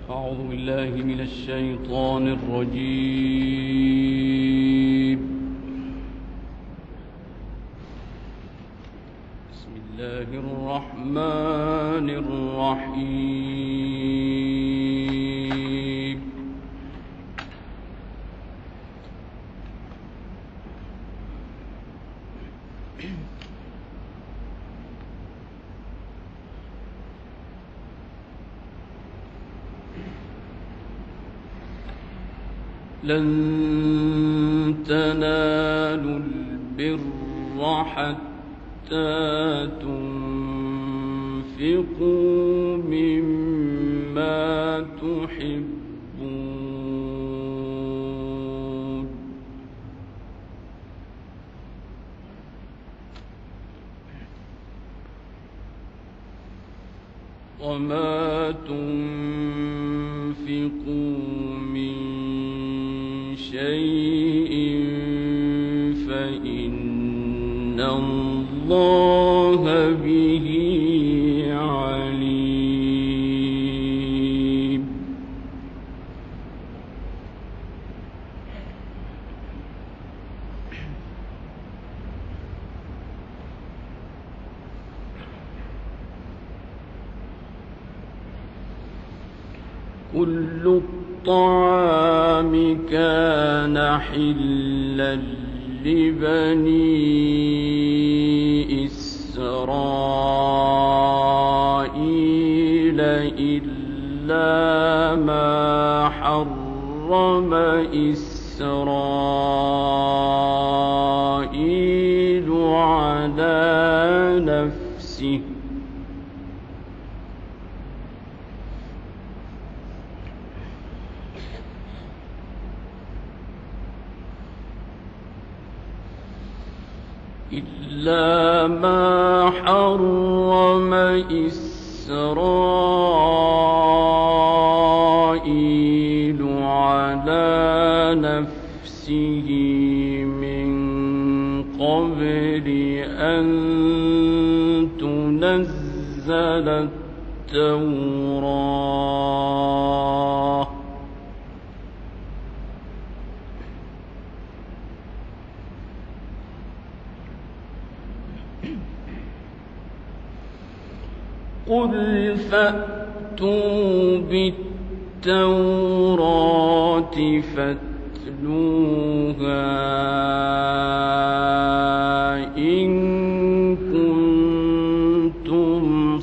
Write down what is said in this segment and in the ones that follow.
أعوذ بالله من الشيطان الرجيم. بسم الله الرحمن الرحيم. لن تنالوا البر حتى تنفقوا مما تحبون، وما تنفقوا من شيء فإن الله به عليم. كل الطعام كان حلا لبني إسرائيل إلا ما حرم إسرائيل على نفسه من قبل أن تنزل التوراة. قل فأتوا بالتوراة فاتلوها إن كنتم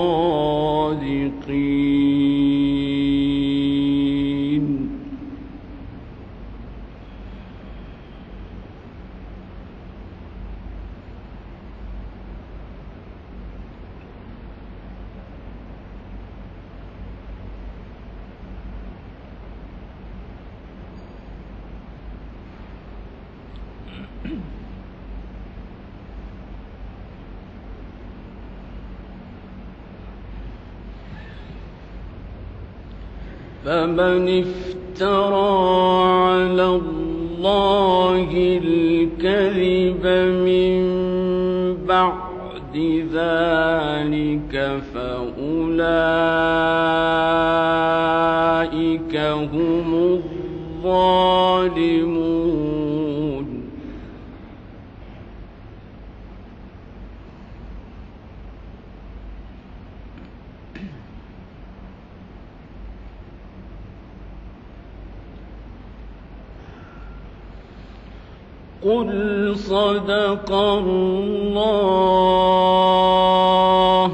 صادقين. فمن افترى على الله الكذب من بعد ذلك فأولئك هم الظالمون. قل صدق الله.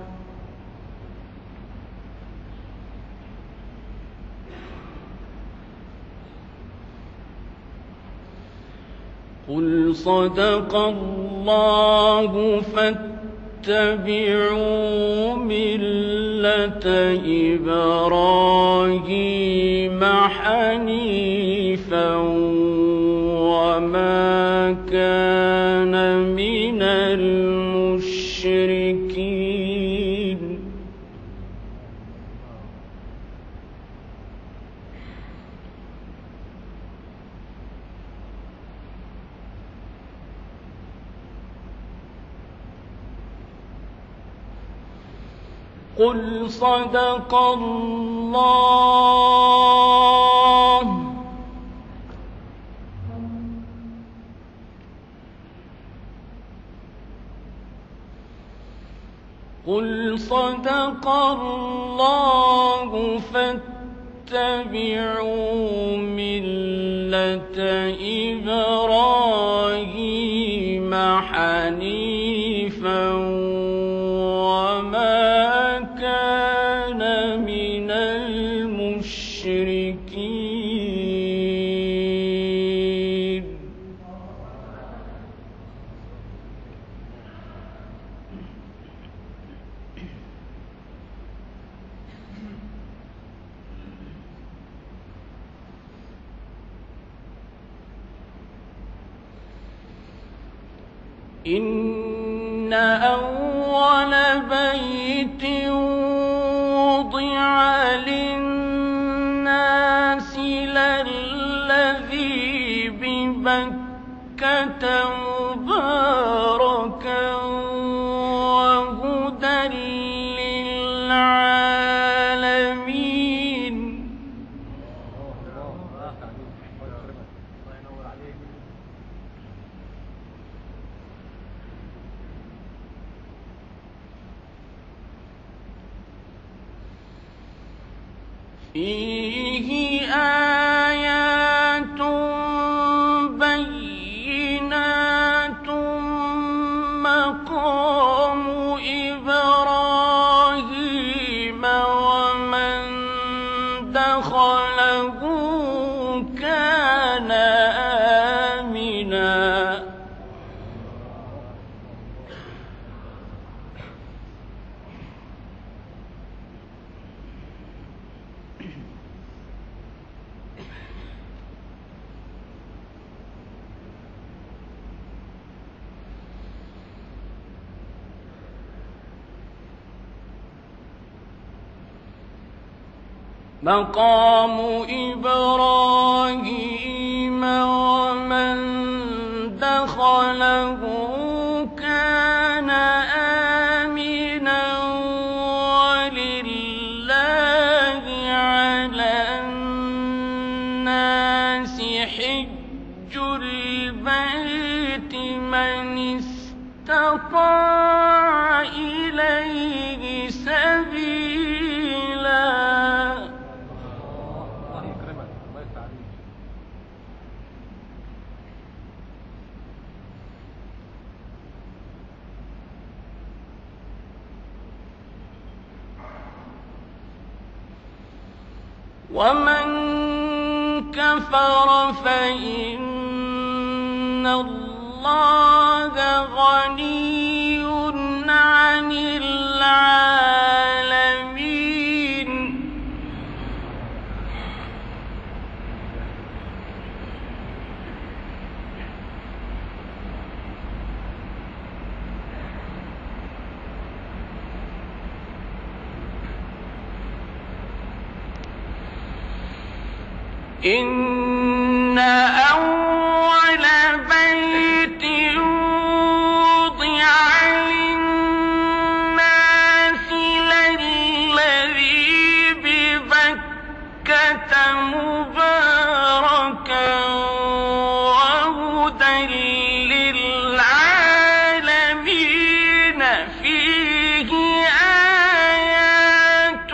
قل صدق الله فاتبعوا ملة إبراهيم حنيفا وما كان من المشركين. قل صدق الله. قل صدق الله فاتبعوا ملة إبراهيم حنيفا وما كان من المشركين. إن أول بيت وضع للناس للذي ببكة مباركا وهدى للعالمين. فيه آيات بينات مقام إبراهيم ومن دخله كان آمنا. مقام إبراهيم ومن دخله كان آمنا ولله على الناس حج البيت من استطاع إليه سبيلا. ومن كفر فإن الله غني عن العالمين. إن أول بيت وضع للناس للذي ببكة مباركا وهدى للعالمين. فيه آيات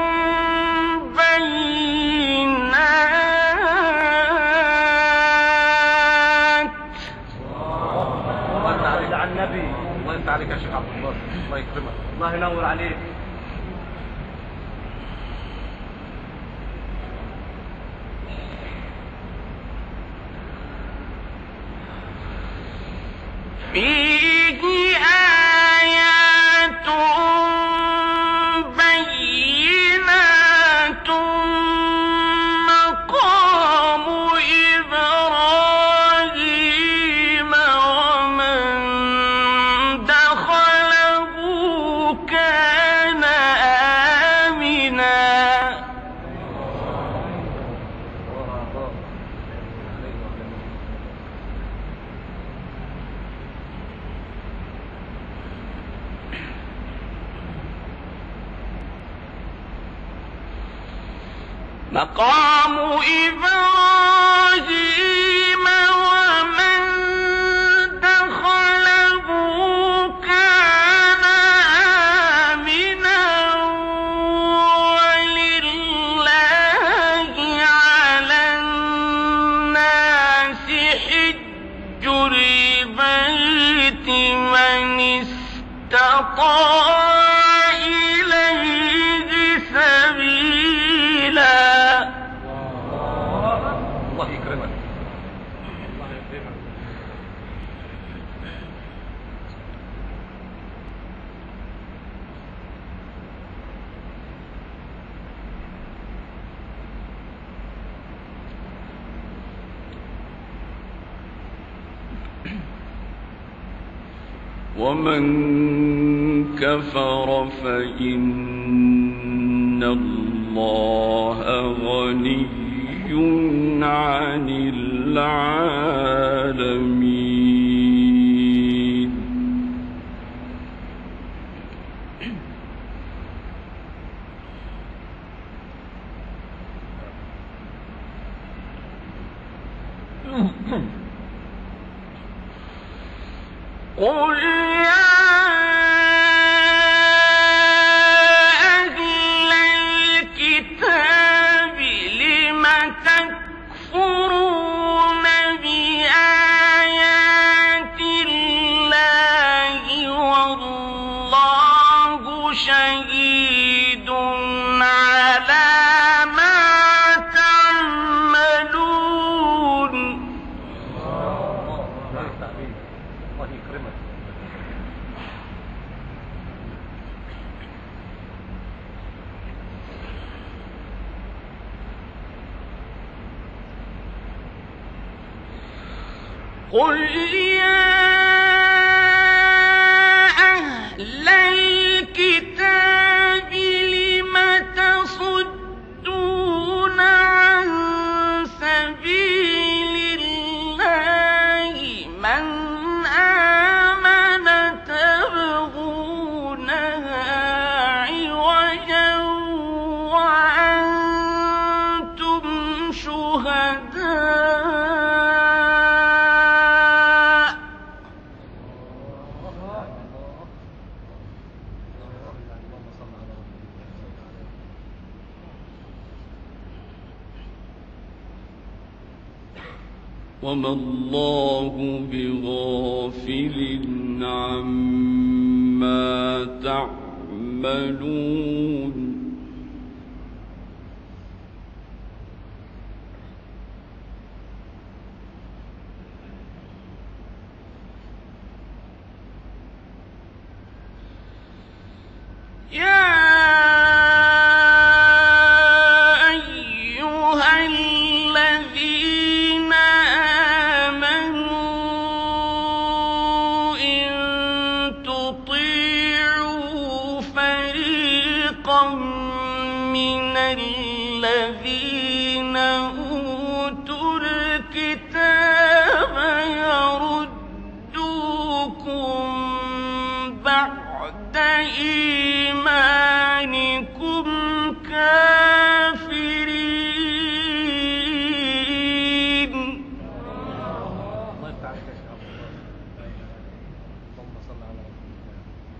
الله يفتح عليك يا شيخ عبد الله، الله يكرمك، الله ينور عليك. فيه آيات بينات مقام إبراهيم ومن دخله كان مقام إبراهيم ومن دخله كان آمنا ولله على الناس حج البيت من استطاع إليه سبيلا. الله يكرمك. الله يكرمك. ومن كفر فإن الله غني عن العالمين. قل يا أهل الكتاب لم تكفرون بآيات الله والله شهيد على ما تعملون. الله يكرمك. قل يا أهل الكتاب لم تصدون عن سبيل الله من آمن تبغونها عوجا وأنتم شهداء. وما الله بغافل عما تعملون. يا أيها الذين آمنوا إن تطيعوا فريقا من الذين أوتوا الكتاب يردوكم بعد إيمانكم كافرين. الله يفتح عليك يا شيخ. اللهم صل على رسول الله.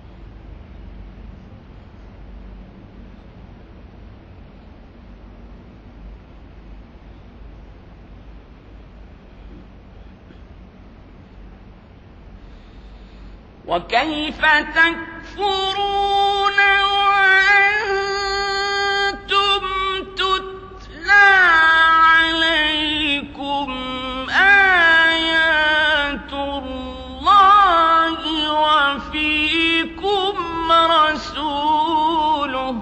وكيف تكفرون وأنتم تتلى عليكم آيات الله وفيكم رسوله.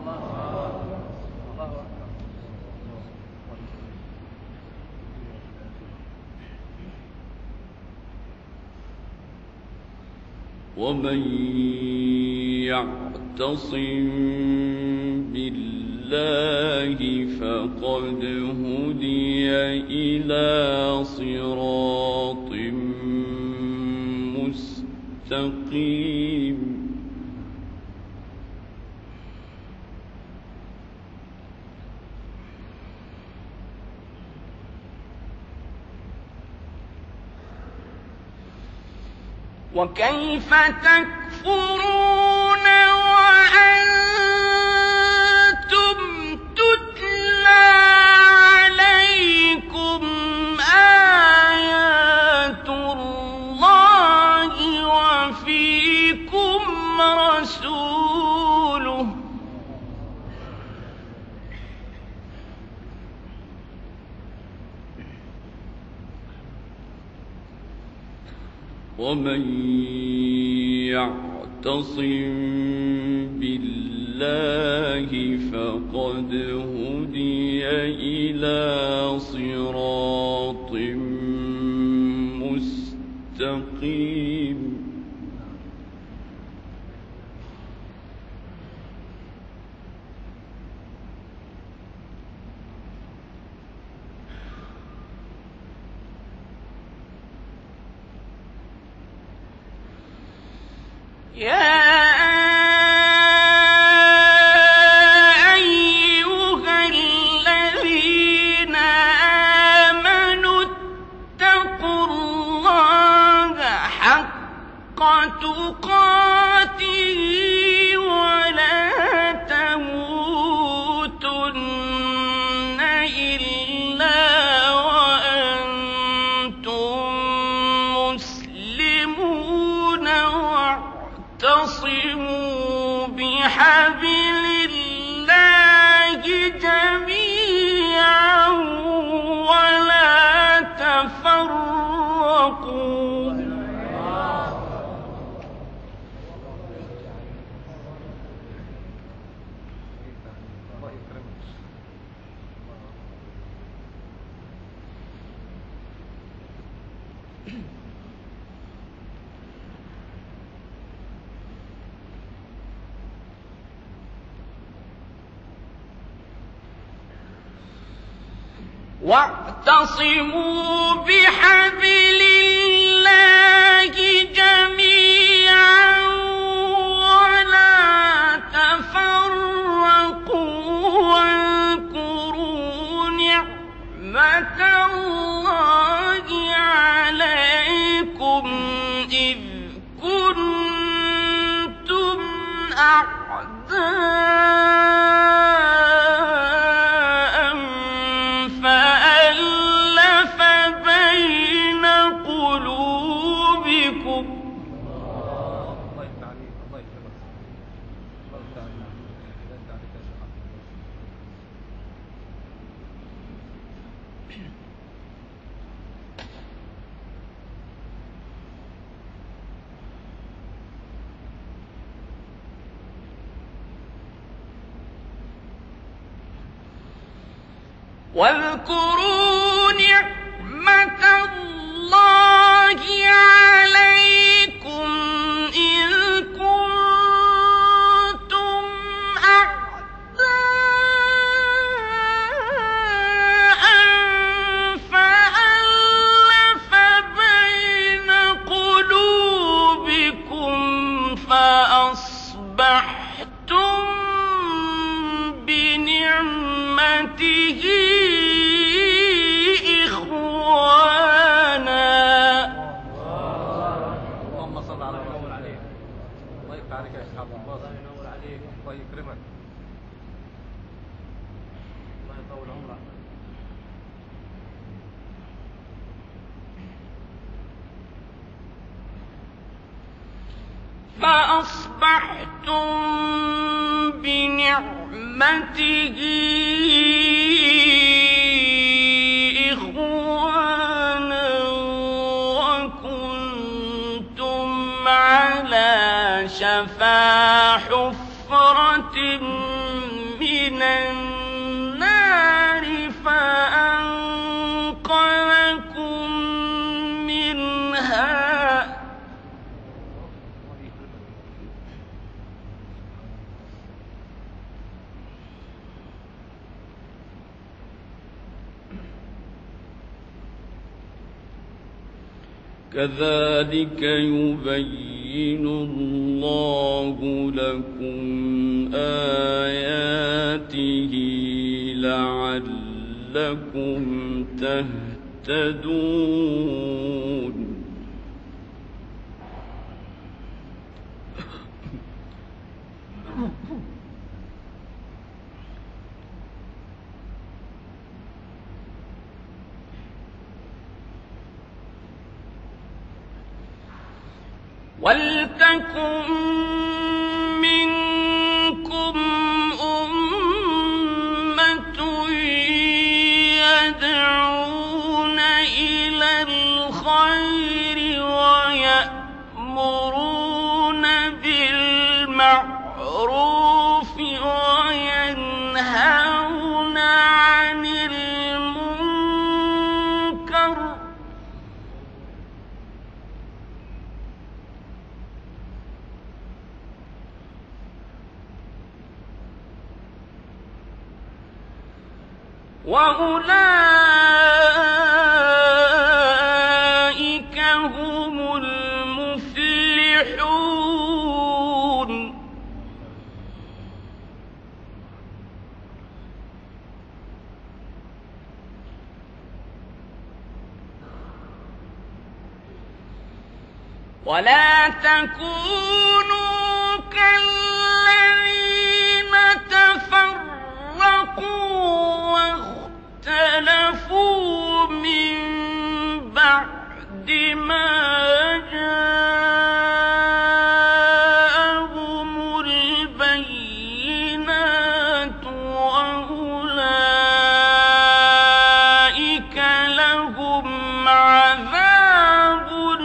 ومن يعتصم بالله فقد هدي إلى صراط مستقيم. وكيف تكفرون وأنتم تتلى عليكم آيات الله وفيكم رسوله ومن يعتصم بالله فقد هدي إلى صراط مستقيم يا أيها الذين آمنوا اتقوا الله حق تقاته ولا تموتن إلا وأنتم مسلمون واعتصموا بحبل الله جميعا ولا تفرقوا الله يكرمك. واعتصموا بحبل الله جميعا ولا تفرقوا واذكروا نعمة الله عليكم إذ كنتم أعداء فألف بين قلوبكم الله يفتح عليك. الله يكرمك. الله يفتح عليك. لا يفتح عليك يا شيخ عبد الله. واذكروا نعمة الله عليكم إذ كنتم أعداء فألف بين قلوبكم فأصبحتم بنعمته اللهم صل على محمد عليك. الله يفتح عليك يا شيخ عبد الله. الله ينور عليك. الله يكرمك. الله يطول عمرك. فأصبحتم بنعمته إخوانا وكنتم على شفا حفرة من النار فأنقذكم منها كذلك يبين الله لكم آياته لعلكم تهتدون وَلْتَكُن مِّنكُمْ أُمَّةٌ يَدْعُونَ إِلَى الْخَيْرِ وَيَأْمُرُونَ بِالْمَعْرُوفِ وَيَنْهَوْنَ عَنِ الْمُنكَرِ وَأُولَٰئِكَ هُمُ الْمُفْلِحُونَ. وَلَا تَكُونُوا كَالَّذِينَ تَفَرَّقُوا واختلفوا من بعد ما جاءهم البينات وأولئك لهم عذاب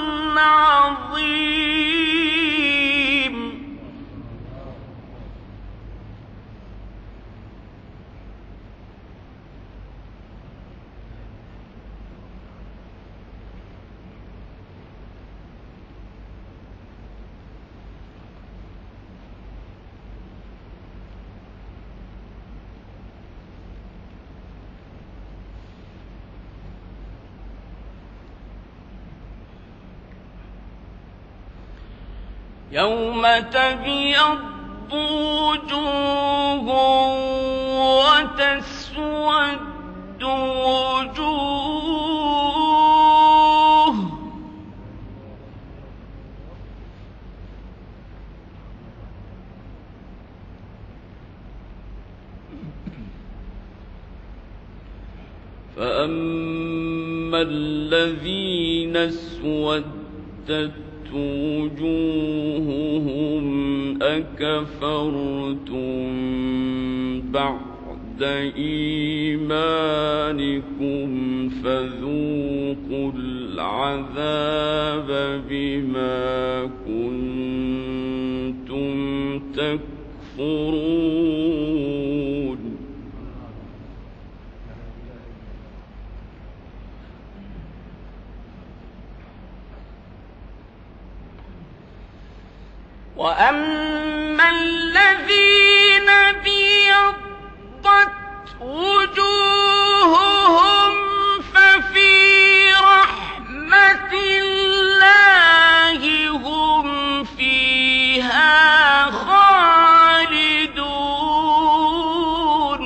عظيم. يوم تبيض وجوه وتسود وجوه فأما الذين اسودت وجوههم أكفرتم بعد إيمانكم فذوقوا العذاب بما كنتم تكفرون. وَأَمَّا الَّذِينَ ابْيَضَّتْ وُجُوهُهُمْ فَفِي رَحْمَةِ اللَّهِ هُمْ فِيهَا خَالِدُونَ.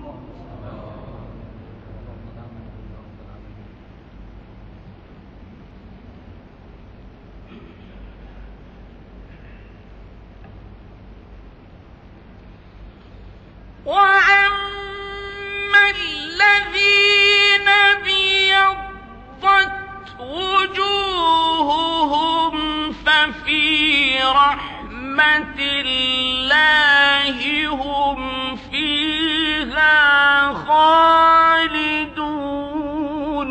وَأَمَّا الَّذِينَ ابْيَضَّتْ وُجُوهُهُمْ فَفِي رَحْمَةِ اللَّهِ هُمْ فِيهَا خَالِدُونَ.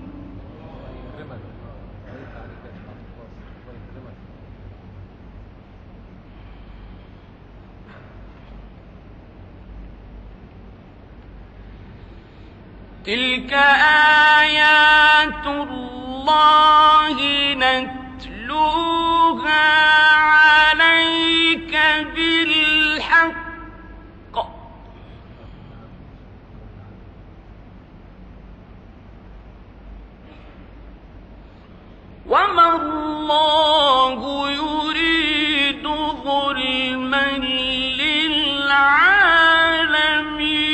تِلْكَ آيَاتُ اللَّهِ نَتْلُوهَا عَلَيْكَ بِالْحَقِّ ۚ وَمَا اللَّهُ يُرِيدُ ظُلْمًا لِّلْعَالَمِينَ.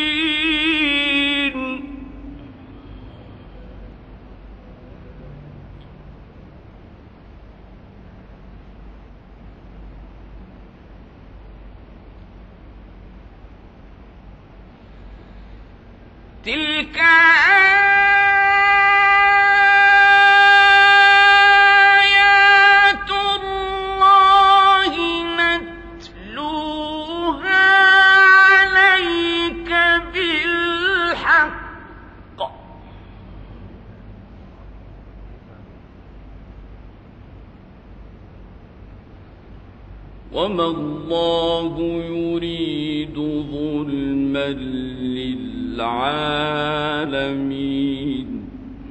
تِلْكَ آيَاتُ اللَّهِ وما الله يريد ظلما للعالمين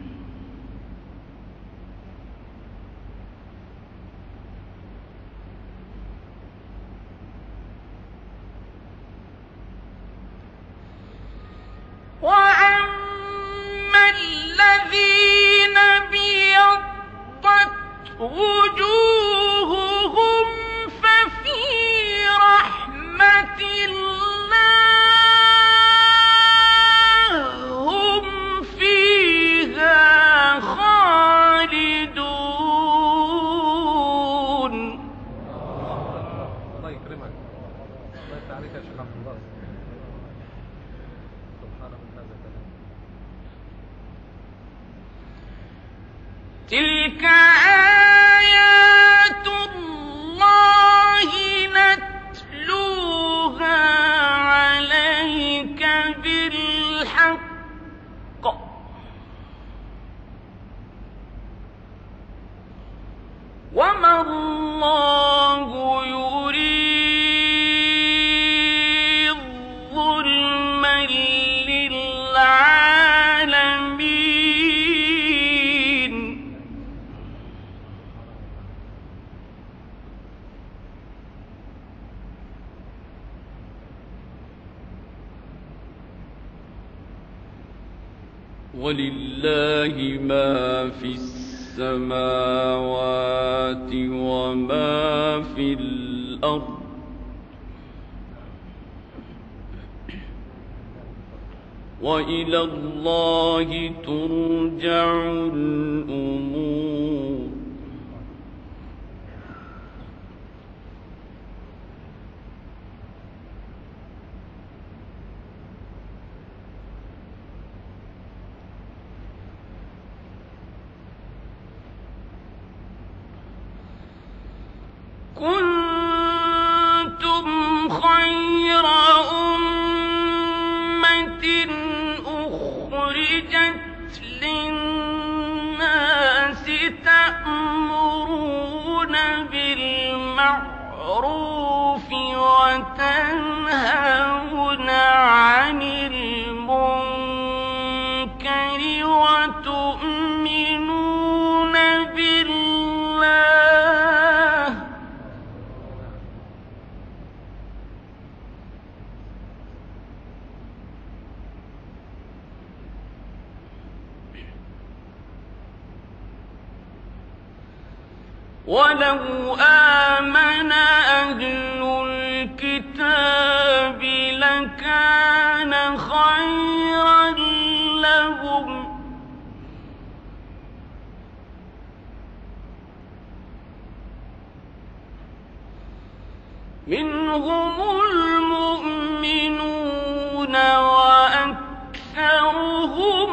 وأما الذين ابيضت وجوههم ففي رحمة الله هم فيها خالدون. الله يكرمك. الله يفتح عليك يا شيخ عبد الله. سبحان من هذا الكلام. تلك آيات الله نتلوها عليك بالحق وما الله يريد ظلما للعالمين. ولله ما في السماوات وما في الأرض وإلى الله ترجع الأمور. كنتم خير أمة أخرجت للناس تأمرون بالمعروف وتنهون عن المنكر وتؤمنون بالله. ولو آمن أهل الكتاب لكان خيرا لهم منهم المؤمنون وأكثرهم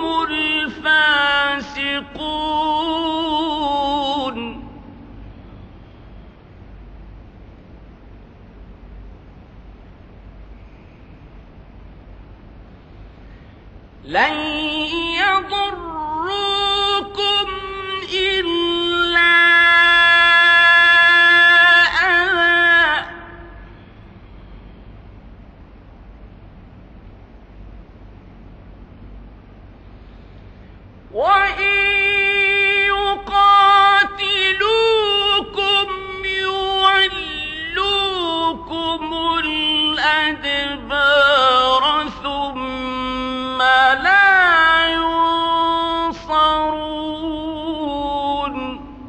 الفاسقون. لن يضروكم إلا أذى وإن يقاتلوكم يولوكم الأدبار ثم لا ينصرون.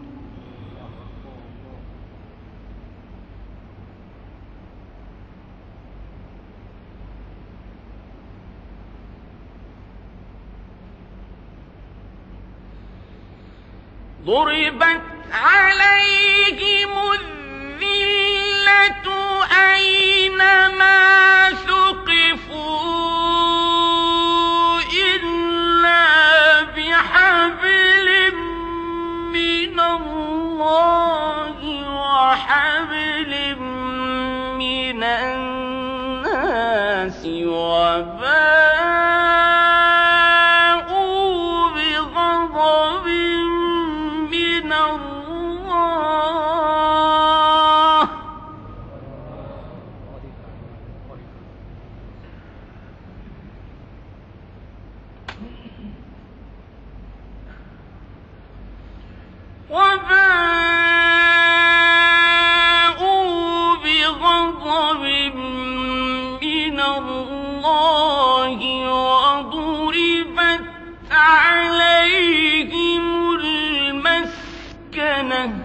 ضربت عليهم الذلة أينما ثقفوا إلا بحبل من الله وحبل من الناس وباءوا بغضب من الله وباءوا بغضب من الله وضربت عليهم المسكنة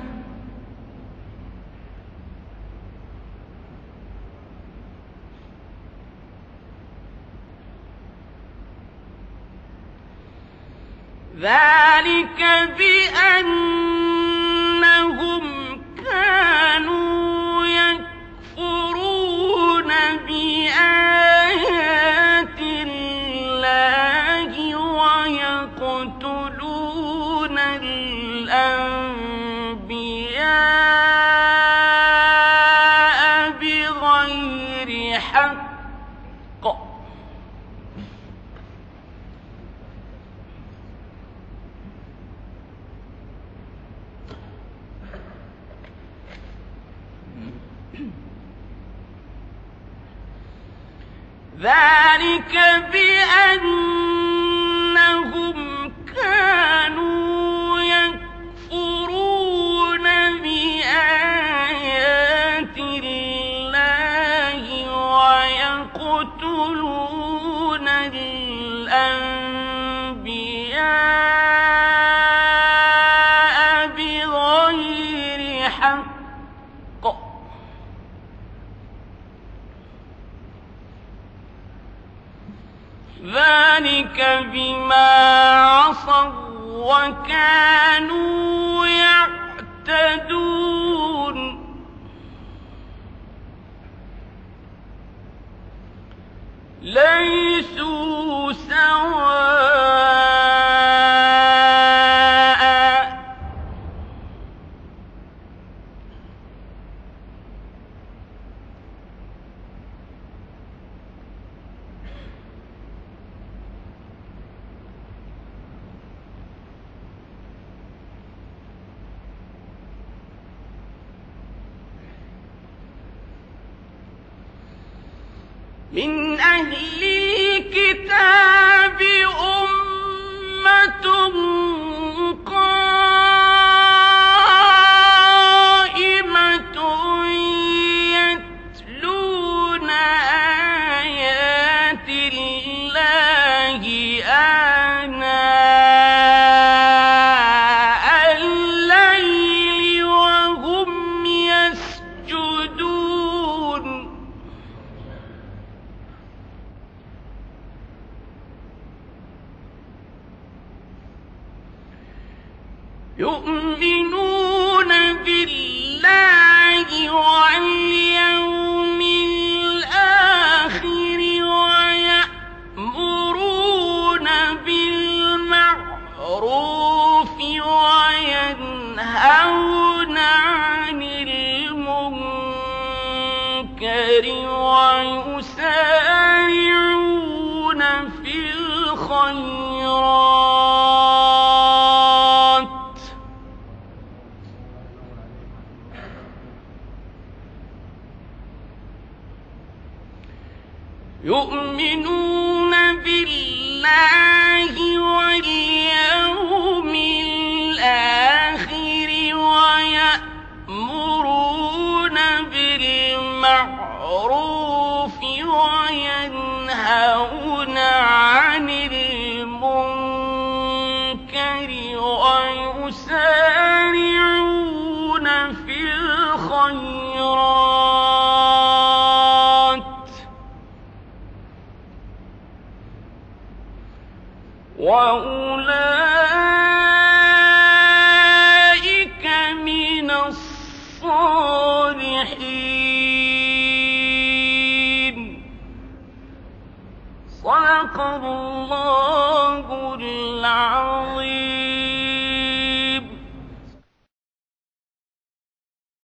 ذلك بأنهم كانوا يكفرون بآيات الله ويقتلون الأنبياء بغير حق ذلك بأنهم كانوا يكفرون بآيات الله ويقتلون الأنبياء بغير حق ذلك بما عصوا وكانوا يعتدون ليسوا سواء من أهل الكتاب أمة قائمة يتلون آيات الله آناء الليل وهم يسجدون يؤمنون بالله واليوم الآخر ويأمرون بالمعروف وينهون عن المنكر ويسارعون في الخيرات يؤمنون بالله واليوم الآخر ويأمرون بالمعروف وينهون عن المنكر ويسارعون في الخيرات وأولئك من الصالحين صدق الله